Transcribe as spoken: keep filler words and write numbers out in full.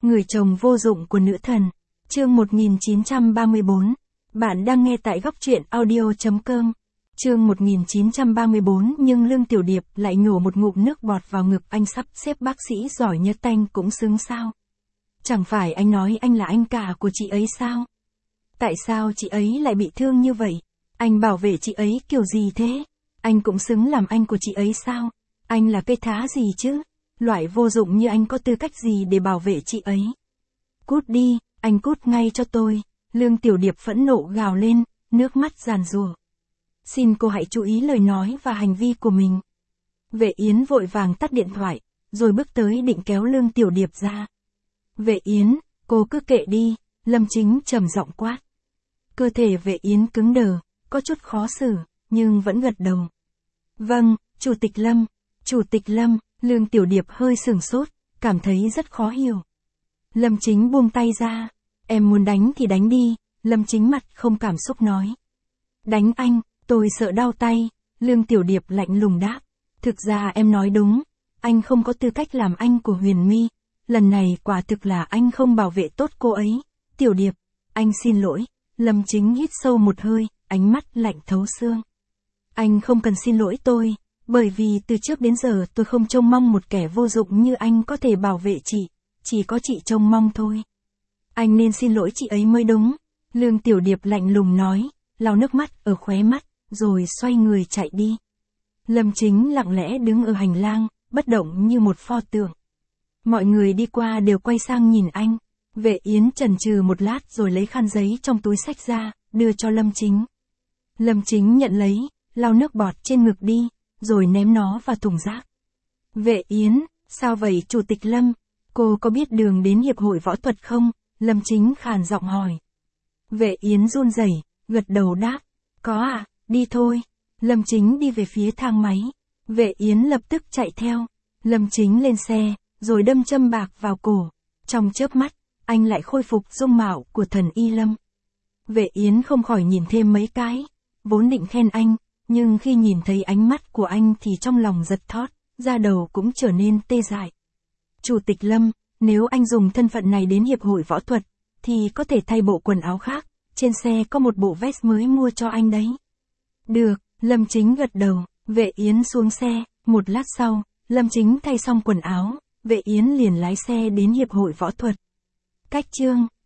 Người chồng vô dụng của nữ thần. Chương một nghìn chín trăm ba mươi tư. Bạn đang nghe tại góc truyện audio chấm com. Chương một nghìn chín trăm ba mươi tư nhưng Lương Tiểu Điệp lại nhổ một ngụm nước bọt vào ngực anh sắp xếp bác sĩ giỏi nhất tanh cũng xứng sao. Chẳng phải anh nói anh là anh cả của chị ấy sao? Tại sao chị ấy lại bị thương như vậy? Anh bảo vệ chị ấy kiểu gì thế? Anh cũng xứng làm anh của chị ấy sao? Anh là cây thá gì chứ? Loại vô dụng như anh có tư cách gì để bảo vệ chị ấy? Cút đi, anh cút ngay cho tôi. Lương Tiểu Điệp phẫn nộ gào lên, nước mắt giàn giụa. Xin cô hãy chú ý lời nói và hành vi của mình. Vệ Yến vội vàng tắt điện thoại, rồi bước tới định kéo Lương Tiểu Điệp ra. Vệ Yến, cô cứ kệ đi, Lâm Chính trầm giọng quát. Cơ thể Vệ Yến cứng đờ, có chút khó xử, nhưng vẫn gật đầu. Vâng, Chủ tịch Lâm, Chủ tịch Lâm. Lương Tiểu Điệp hơi sửng sốt, cảm thấy rất khó hiểu. Lâm Chính buông tay ra. Em muốn đánh thì đánh đi, Lâm Chính mặt không cảm xúc nói. Đánh anh, tôi sợ đau tay, Lương Tiểu Điệp lạnh lùng đáp. Thực ra em nói đúng, anh không có tư cách làm anh của Huyền My. Lần này quả thực là anh không bảo vệ tốt cô ấy. Tiểu Điệp, anh xin lỗi. Lâm Chính hít sâu một hơi, ánh mắt lạnh thấu xương. Anh không cần xin lỗi tôi. Bởi vì từ trước đến giờ tôi không trông mong một kẻ vô dụng như anh có thể bảo vệ chị, chỉ có chị trông mong thôi. Anh nên xin lỗi chị ấy mới đúng. Lương Tiểu Điệp lạnh lùng nói, lau nước mắt ở khóe mắt, rồi xoay người chạy đi. Lâm Chính lặng lẽ đứng ở hành lang, bất động như một pho tượng. Mọi người đi qua đều quay sang nhìn anh. Vệ Yến chần chừ một lát rồi lấy khăn giấy trong túi xách ra, đưa cho Lâm Chính. Lâm Chính nhận lấy, lau nước bọt trên ngực đi, rồi ném nó vào thùng rác. Vệ Yến, sao vậy Chủ tịch Lâm? Cô có biết đường đến Hiệp hội Võ thuật không? Lâm Chính khàn giọng hỏi. Vệ Yến run rẩy, gật đầu đáp. Có à, đi thôi. Lâm Chính đi về phía thang máy. Vệ Yến lập tức chạy theo. Lâm Chính lên xe, rồi đâm châm bạc vào cổ. Trong chớp mắt, anh lại khôi phục dung mạo của thần Y Lâm. Vệ Yến không khỏi nhìn thêm mấy cái. Vốn định khen anh, nhưng khi nhìn thấy ánh mắt của anh thì trong lòng giật thót, da đầu cũng trở nên tê dại. Chủ tịch Lâm, nếu anh dùng thân phận này đến Hiệp hội Võ thuật, thì có thể thay bộ quần áo khác, trên xe có một bộ vest mới mua cho anh đấy. Được, Lâm Chính gật đầu, Vệ Yến xuống xe, một lát sau, Lâm Chính thay xong quần áo, Vệ Yến liền lái xe đến Hiệp hội Võ thuật. Cách chương